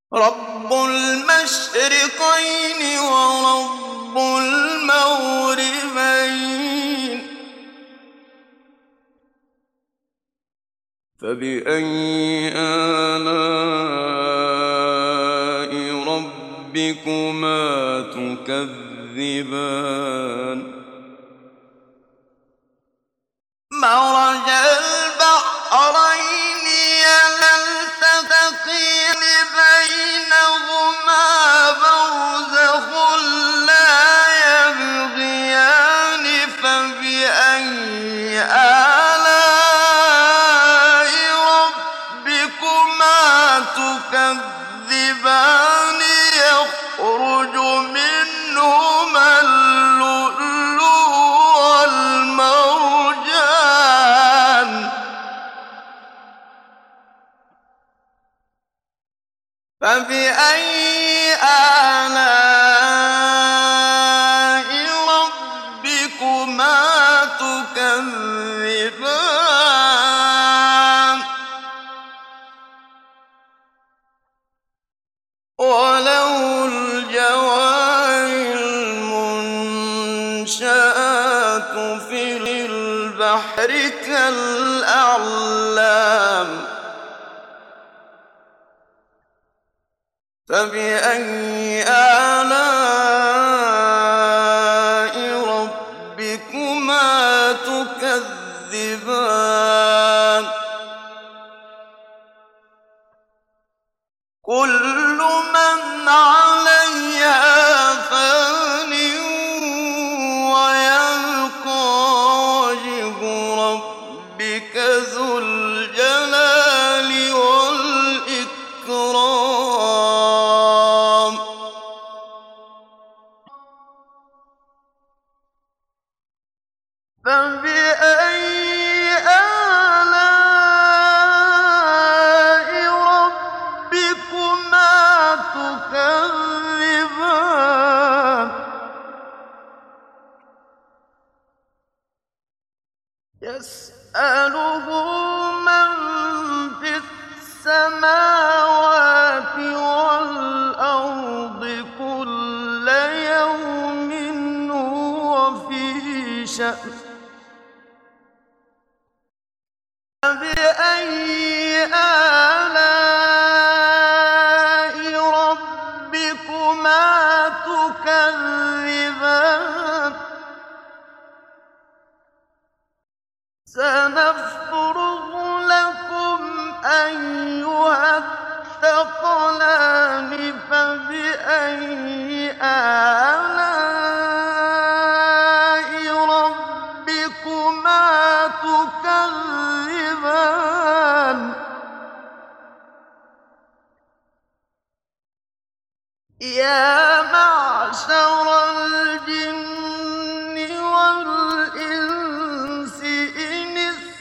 رب المشرقين ورب المغربين فبأي آلاء ربكما تكذبان مرج البحرين يلتقيان بينهما برزخ لا يبغيان فبأي آلاء ربكما تكذبان يخرج منهما اللؤلؤ والمرجان فبأي آلاء ربكما تكذبان وله الجوار المنشآت في البحر كالأعلام فبأي آلاء ربكما تكذبان كل من عليها فان ويبقى وجه ربك ذو الجلال والإكرام فبأي آلاء ربكما تكذبان يسأله من في السماوات والأرض كل يوم هو في شأن فبأي آلاء ربكما تكذبان سنفرغ لكم أيها الثقلان فبأي آلاء ربكما تكذبان يا معشر الجن والإنس إن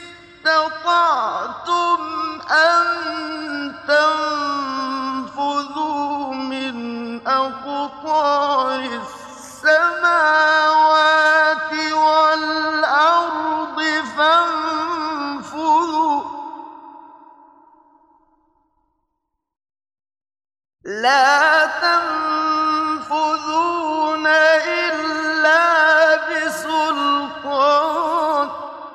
استطعتم أن تنفذوا من أقطار السماوات والأرض فانفذوا لا تنفذون إلا بسلطان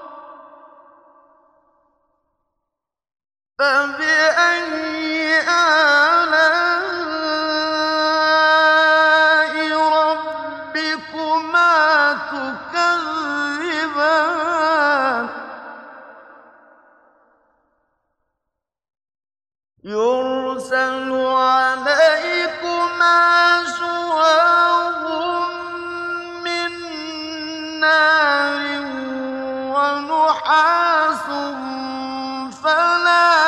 فبأي آلاء ربكما تكذبان يرسل عليكما شواظ من نار ونحاس فلا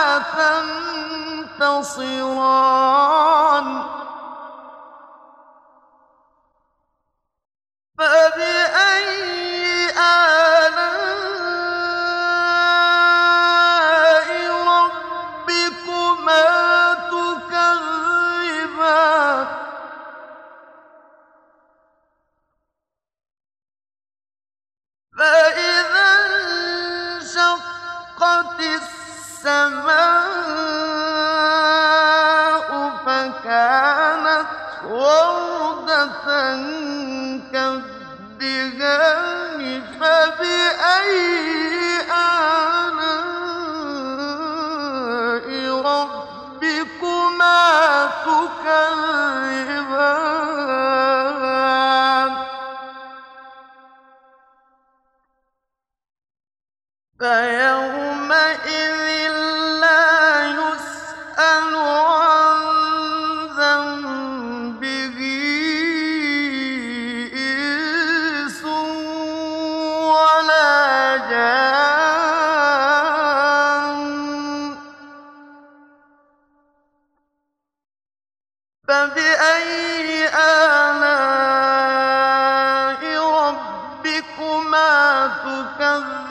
تنتصران فبأي آلاء ربكما تكذبان فإذا انشقت السماء فكانت كانت وردة كالدهان فبأي آلاء ربكما تكذبان فيومئذ لا يسأل عن ذنبه إنس ولا جان فبأي آلاء ربكما تكذبان